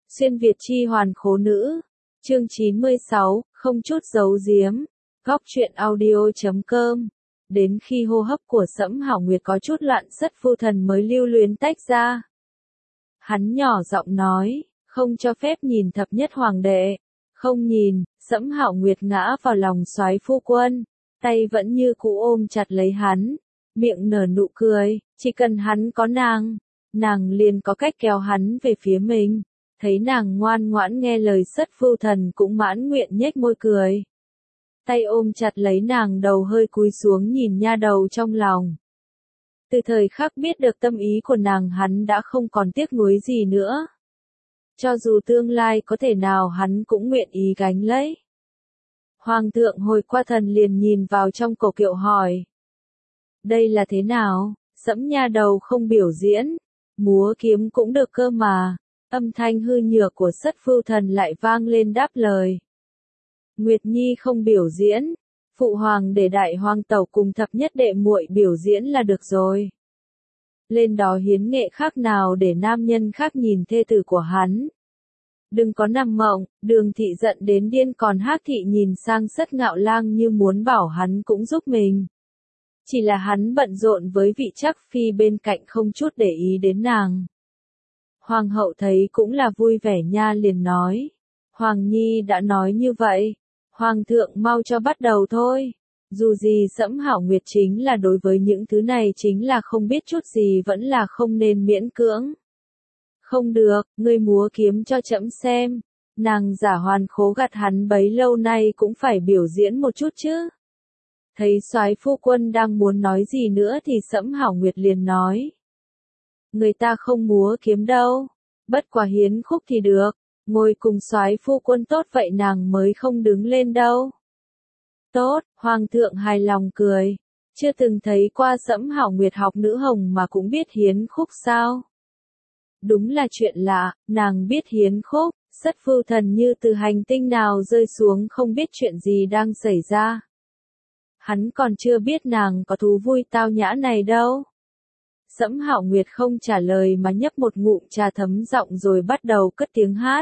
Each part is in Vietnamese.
Xuyên Việt chi hoàn khố nữ. Chương 96, không chút giấu giếm. Góc truyện audio.com. Đến khi hô hấp của Sẫm Hảo Nguyệt có chút loạn, Sất Phu Thần mới lưu luyến tách ra. Hắn nhỏ giọng nói, không cho phép nhìn thập nhất hoàng đệ. Không nhìn. Sẫm Hảo Nguyệt ngã vào lòng Soái phu quân, tay vẫn như cũ ôm chặt lấy hắn, miệng nở nụ cười, chỉ cần hắn có nàng liền có cách kéo hắn về phía mình. Thấy nàng ngoan ngoãn nghe lời, Sất Phu Thần cũng mãn nguyện nhếch môi cười. Tay ôm chặt lấy nàng, đầu hơi cúi xuống nhìn nha đầu trong lòng. Từ thời khắc biết được tâm ý của nàng, hắn đã không còn tiếc nuối gì nữa. Cho dù tương lai có thể nào hắn cũng nguyện ý gánh lấy. Hoàng thượng hồi qua thần liền nhìn vào trong cổ kiệu hỏi. Đây là thế nào? Sẫm nha đầu không biểu diễn, múa kiếm cũng được cơ mà. Âm thanh hư nhược của Sất Phu Thần lại vang lên đáp lời. Nguyệt Nhi không biểu diễn, phụ hoàng để đại hoàng tẩu cùng thập nhất đệ muội biểu diễn là được rồi. Lên đó hiến nghệ khác nào để nam nhân khác nhìn thê tử của hắn. Đừng có nằm mộng. Đường thị giận đến điên, còn Hắc thị nhìn sang Sất Ngạo Lang như muốn bảo hắn cũng giúp mình. Chỉ là hắn bận rộn với vị Trắc phi bên cạnh, không chút để ý đến nàng. Hoàng hậu thấy cũng là vui vẻ nha, liền nói. Hoàng Nhi đã nói như vậy, hoàng thượng mau cho bắt đầu thôi. Dù gì Sẫm Hảo Nguyệt chính là đối với những thứ này chính là không biết chút gì, vẫn là không nên miễn cưỡng. Không được, ngươi múa kiếm cho trẫm xem. Nàng giả hoàn khố gặt hắn bấy lâu nay cũng phải biểu diễn một chút chứ. Thấy Soái phu quân đang muốn nói gì nữa thì Sẫm Hảo Nguyệt liền nói. Người ta không múa kiếm đâu, bất quá hiến khúc thì được, ngồi cùng Soái phu quân tốt vậy nàng mới không đứng lên đâu. Tốt, hoàng thượng hài lòng cười, chưa từng thấy qua Sẫm Hảo Nguyệt học nữ hồng mà cũng biết hiến khúc sao. Đúng là chuyện lạ, nàng biết hiến khúc. Sất Phu Thần như từ hành tinh nào rơi xuống, không biết chuyện gì đang xảy ra. Hắn còn chưa biết nàng có thú vui tao nhã này đâu. Sẫm Hảo Nguyệt không trả lời mà nhấp một ngụm trà thấm giọng rồi bắt đầu cất tiếng hát.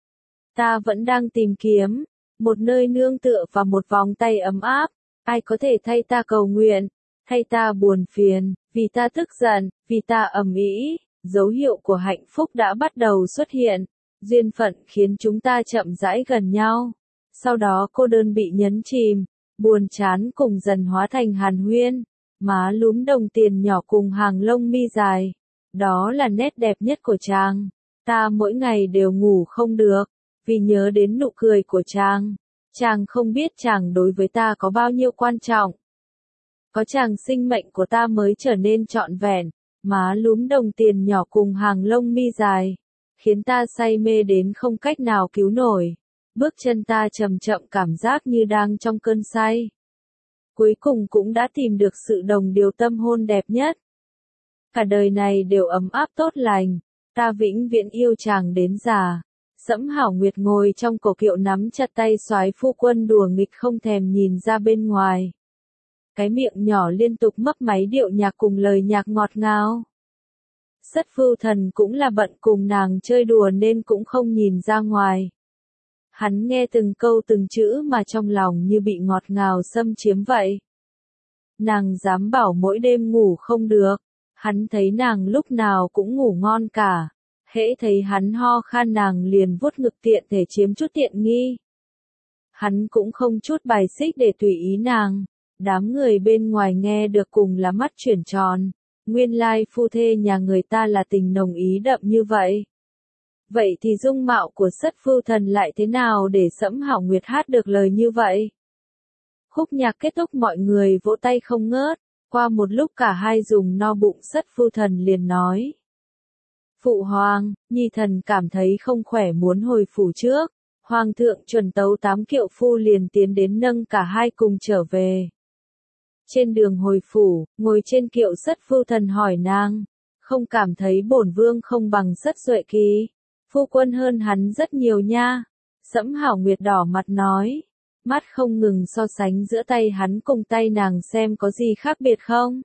Ta vẫn đang tìm kiếm một nơi nương tựa và một vòng tay ấm áp. Ai có thể thay ta cầu nguyện, thay ta buồn phiền, vì ta tức giận, vì ta ầm ĩ. Dấu hiệu của hạnh phúc đã bắt đầu xuất hiện. Duyên phận khiến chúng ta chậm rãi gần nhau. Sau đó cô đơn bị nhấn chìm, buồn chán cùng dần hóa thành hàn huyên. Má lúm đồng tiền nhỏ cùng hàng lông mi dài. Đó là nét đẹp nhất của chàng. Ta mỗi ngày đều ngủ không được, vì nhớ đến nụ cười của chàng. Chàng không biết chàng đối với ta có bao nhiêu quan trọng. Có chàng sinh mệnh của ta mới trở nên trọn vẹn. Má lúm đồng tiền nhỏ cùng hàng lông mi dài, khiến ta say mê đến không cách nào cứu nổi. Bước chân ta chậm chậm, cảm giác như đang trong cơn say. Cuối cùng cũng đã tìm được sự đồng điều tâm hôn đẹp nhất. Cả đời này đều ấm áp tốt lành, ta vĩnh viễn yêu chàng đến già. Sẫm Hảo Nguyệt ngồi trong cổ kiệu nắm chặt tay Soái phu quân đùa nghịch, không thèm nhìn ra bên ngoài. Cái miệng nhỏ liên tục mấp máy điệu nhạc cùng lời nhạc ngọt ngào. Sất Phu Thần cũng là bận cùng nàng chơi đùa nên cũng không nhìn ra ngoài. Hắn nghe từng câu từng chữ mà trong lòng như bị ngọt ngào xâm chiếm vậy. Nàng dám bảo mỗi đêm ngủ không được. Hắn thấy nàng lúc nào cũng ngủ ngon cả. Hễ thấy hắn ho khan nàng liền vuốt ngực tiện thể chiếm chút tiện nghi. Hắn cũng không chút bài xích để tùy ý nàng. Đám người bên ngoài nghe được cùng là mắt chuyển tròn. Nguyên lai phu thê nhà người ta là tình nồng ý đậm như vậy. Vậy thì dung mạo của Sất Phu Thần lại thế nào để Sẫm Hảo Nguyệt hát được lời như vậy? Khúc nhạc kết thúc, mọi người vỗ tay không ngớt. Qua một lúc cả hai dùng no bụng, Sất Phu Thần liền nói. Phụ hoàng, nhi thần cảm thấy không khỏe muốn hồi phủ trước. Hoàng thượng chuẩn tấu 8 kiệu phu liền tiến đến nâng cả hai cùng trở về. Trên đường hồi phủ, ngồi trên kiệu Sất Phu Thần hỏi nàng, không cảm thấy bổn vương không bằng Sất Duệ Kỳ? Phu quân hơn hắn rất nhiều nha. Sẫm Hảo Nguyệt đỏ mặt nói, mắt không ngừng so sánh giữa tay hắn cùng tay nàng xem có gì khác biệt không.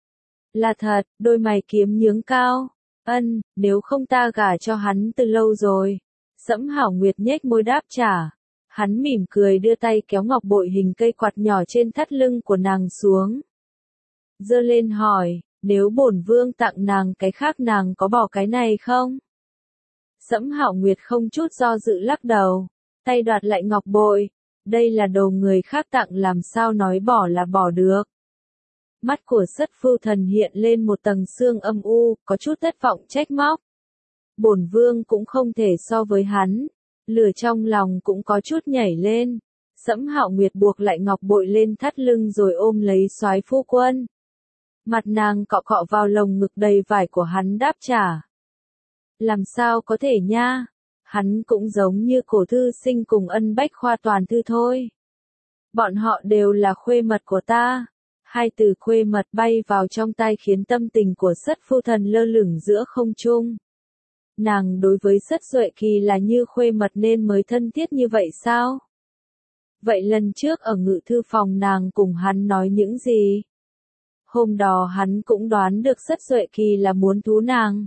Là thật, đôi mày kiếm nhướng cao. Nếu không ta gả cho hắn từ lâu rồi. Sẫm Hảo Nguyệt nhếch môi đáp trả. Hắn mỉm cười đưa tay kéo ngọc bội hình cây quạt nhỏ trên thắt lưng của nàng xuống. Giơ lên hỏi, nếu bổn vương tặng nàng cái khác nàng có bỏ cái này không? Sẫm Hảo Nguyệt không chút do dự lắc đầu, tay đoạt lại ngọc bội, đây là đồ người khác tặng làm sao nói bỏ là bỏ được. Mắt của Sất Phu Thần hiện lên một tầng sương âm u, có chút thất vọng trách móc. Bổn vương cũng không thể so với hắn, lửa trong lòng cũng có chút nhảy lên. Sẫm Hạo Nguyệt buộc lại ngọc bội lên thắt lưng rồi ôm lấy soái phu quân. Mặt nàng cọ cọ vào lồng ngực đầy vải của hắn đáp trả. Làm sao có thể nha, hắn cũng giống như Cổ thư sinh cùng Ân Bách Khoa toàn thư thôi. Bọn họ đều là khuê mật của ta. Hai từ khuê mật bay vào trong tai khiến tâm tình của Sất Phu Thần lơ lửng giữa không trung. Nàng đối với Sất Duệ Kỳ là như khuê mật nên mới thân thiết như vậy sao? Vậy lần trước ở ngự thư phòng nàng cùng hắn nói những gì? Hôm đó hắn cũng đoán được Sất Duệ Kỳ là muốn thú nàng.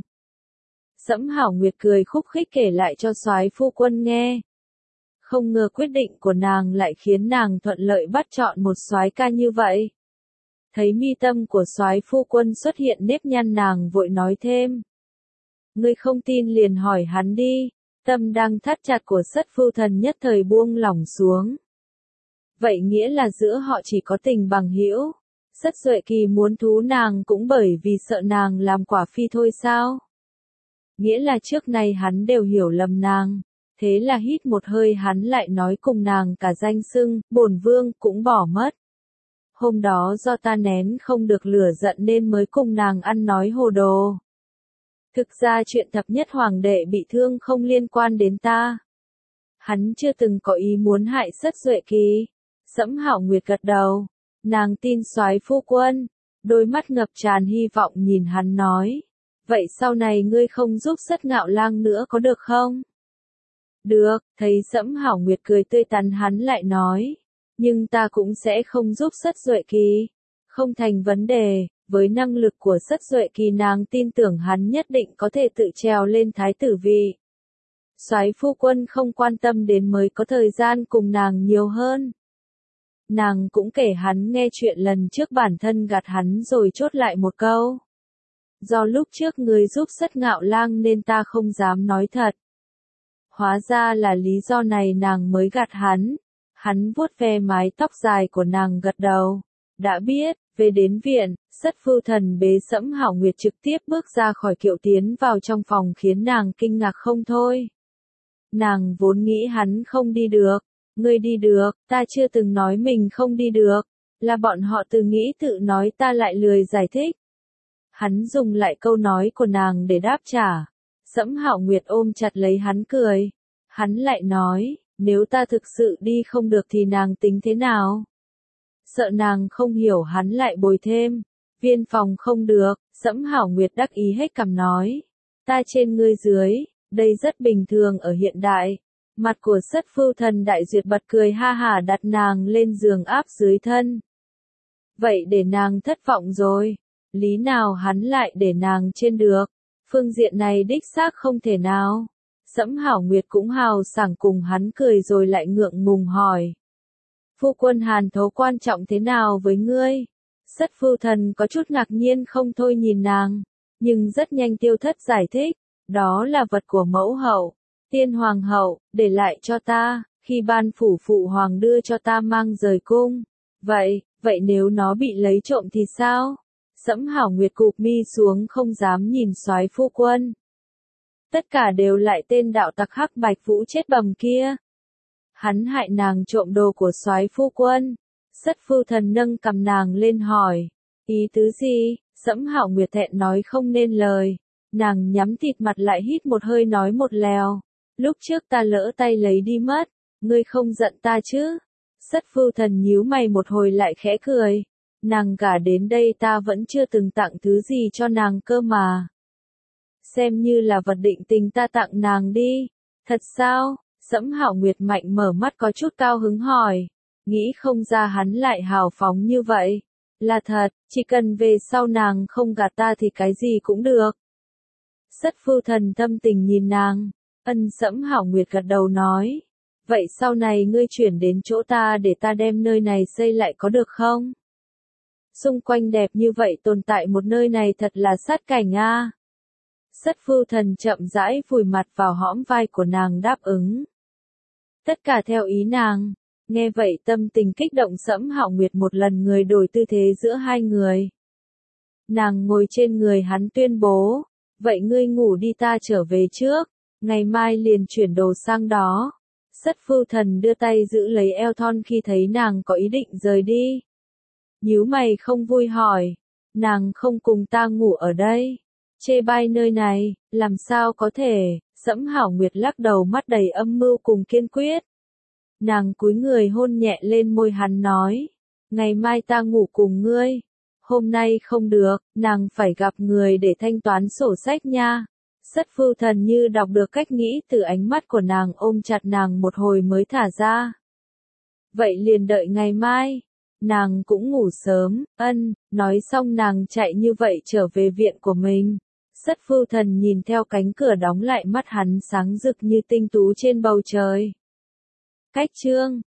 Sẫm Hảo Nguyệt cười khúc khích kể lại cho soái phu quân nghe. Không ngờ quyết định của nàng lại khiến nàng thuận lợi bắt chọn một soái ca như vậy. Thấy mi tâm của soái phu quân xuất hiện nếp nhăn nàng vội nói thêm. Ngươi không tin liền hỏi hắn đi, tâm đang thắt chặt của Sất Phu Thần nhất thời buông lỏng xuống. Vậy nghĩa là giữa họ chỉ có tình bằng hữu. Sất Duệ Kỳ muốn thú nàng cũng bởi vì sợ nàng làm quả phi thôi sao? Nghĩa là trước nay hắn đều hiểu lầm nàng. Thế là hít một hơi hắn lại nói cùng nàng cả danh xưng, bổn vương cũng bỏ mất. Hôm đó do ta nén không được lửa giận nên mới cùng nàng ăn nói hồ đồ. Thực ra chuyện thập nhất hoàng đệ bị thương không liên quan đến ta. Hắn chưa từng có ý muốn hại Sất Duệ Kỳ. Sẫm Hạo Nguyệt gật đầu. Nàng tin soái phu quân. Đôi mắt ngập tràn hy vọng nhìn hắn nói. Vậy sau này ngươi không giúp Sất Ngạo Lang nữa có được không? Được, thấy Sẫm Hảo Nguyệt cười tươi tắn hắn lại nói. Nhưng ta cũng sẽ không giúp Sất Duệ Kỳ. Không thành vấn đề, với năng lực của Sất Duệ Kỳ nàng tin tưởng hắn nhất định có thể tự trèo lên thái tử vị. Soái phu quân không quan tâm đến mới có thời gian cùng nàng nhiều hơn. Nàng cũng kể hắn nghe chuyện lần trước bản thân gạt hắn rồi chốt lại một câu. Do lúc trước người giúp Sất Ngạo Lang nên ta không dám nói thật. Hóa ra là lý do này nàng mới gạt hắn. Hắn vuốt ve mái tóc dài của nàng gật đầu. Đã biết, về đến viện, Sất Phu Thần bế Sẫm Hảo Nguyệt trực tiếp bước ra khỏi kiệu tiến vào trong phòng khiến nàng kinh ngạc không thôi. Nàng vốn nghĩ hắn không đi được. Ngươi đi được, ta chưa từng nói mình không đi được. Là bọn họ tự nghĩ tự nói ta lại lười giải thích. Hắn dùng lại câu nói của nàng để đáp trả. Sẫm Hạo Nguyệt ôm chặt lấy hắn cười. Hắn lại nói, nếu ta thực sự đi không được thì nàng tính thế nào? Sợ nàng không hiểu hắn lại bồi thêm. Viên phòng không được, Sẫm Hảo Nguyệt đắc ý hết cằm nói. Ta trên ngươi dưới, đây rất bình thường ở hiện đại. Mặt của Sất Phu Thần đại duyệt bật cười ha hả đặt nàng lên giường áp dưới thân. Vậy để nàng thất vọng rồi. Lý nào hắn lại để nàng trên được. Phương diện này đích xác không thể nào. Sẫm Hảo Nguyệt cũng hào sảng cùng hắn cười rồi lại ngượng ngùng hỏi. Phu quân Hàn Thấu quan trọng thế nào với ngươi? Sất Phu Thần có chút ngạc nhiên không thôi nhìn nàng. Nhưng rất nhanh tiêu thất giải thích. Đó là vật của mẫu hậu. Tiên hoàng hậu, để lại cho ta, khi ban phủ phụ hoàng đưa cho ta mang rời cung. Vậy nếu nó bị lấy trộm thì sao? Sẫm Hảo Nguyệt cụp mi xuống không dám nhìn soái phu quân. Tất cả đều lại tên đạo tặc Hắc Bạch Vũ chết bầm kia. Hắn hại nàng trộm đồ của soái phu quân. Sất Phu Thần nâng cầm nàng lên hỏi. Ý tứ gì? Sẫm Hạo Nguyệt thẹn nói không nên lời. Nàng nhắm thịt mặt lại hít một hơi nói một lèo. Lúc trước ta lỡ tay lấy đi mất, ngươi không giận ta chứ? Sất Phu Thần nhíu mày một hồi lại khẽ cười. Nàng gả đến đây ta vẫn chưa từng tặng thứ gì cho nàng cơ mà. Xem như là vật định tình ta tặng nàng đi. Thật sao? Sẫm Hạo Nguyệt mạnh mở mắt có chút cao hứng hỏi. Nghĩ không ra hắn lại hào phóng như vậy. Là thật, chỉ cần về sau nàng không gạt ta thì cái gì cũng được. Sất Phu Thần thâm tình nhìn nàng. Ân Sẫm Hảo Nguyệt gật đầu nói. Vậy sau này ngươi chuyển đến chỗ ta để ta đem nơi này xây lại có được không? Xung quanh đẹp như vậy tồn tại một nơi này thật là sát cảnh a. Sất Phu Thần chậm rãi vùi mặt vào hõm vai của nàng đáp ứng. Tất cả theo ý nàng. Nghe vậy tâm tình kích động Sẫm Hảo Nguyệt một lần người đổi tư thế giữa hai người. Nàng ngồi trên người hắn tuyên bố. Vậy ngươi ngủ đi ta trở về trước. Ngày mai liền chuyển đồ sang đó. Sất Phu Thần đưa tay giữ lấy eo thon khi thấy nàng có ý định rời đi. Nhíu mày không vui hỏi. Nàng không cùng ta ngủ ở đây. Chê bai nơi này, làm sao có thể, Sẫm Hảo Nguyệt lắc đầu mắt đầy âm mưu cùng kiên quyết. Nàng cúi người hôn nhẹ lên môi hắn nói. Ngày mai ta ngủ cùng ngươi. Hôm nay không được, nàng phải gặp người để thanh toán sổ sách nha. Sất Phu Thần như đọc được cách nghĩ từ ánh mắt của nàng ôm chặt nàng một hồi mới thả ra. Vậy liền đợi ngày mai. Nàng cũng ngủ sớm, nói xong nàng chạy như vậy trở về viện của mình. Sất Phu Thần nhìn theo cánh cửa đóng lại mắt hắn sáng rực như tinh tú trên bầu trời. Cách chương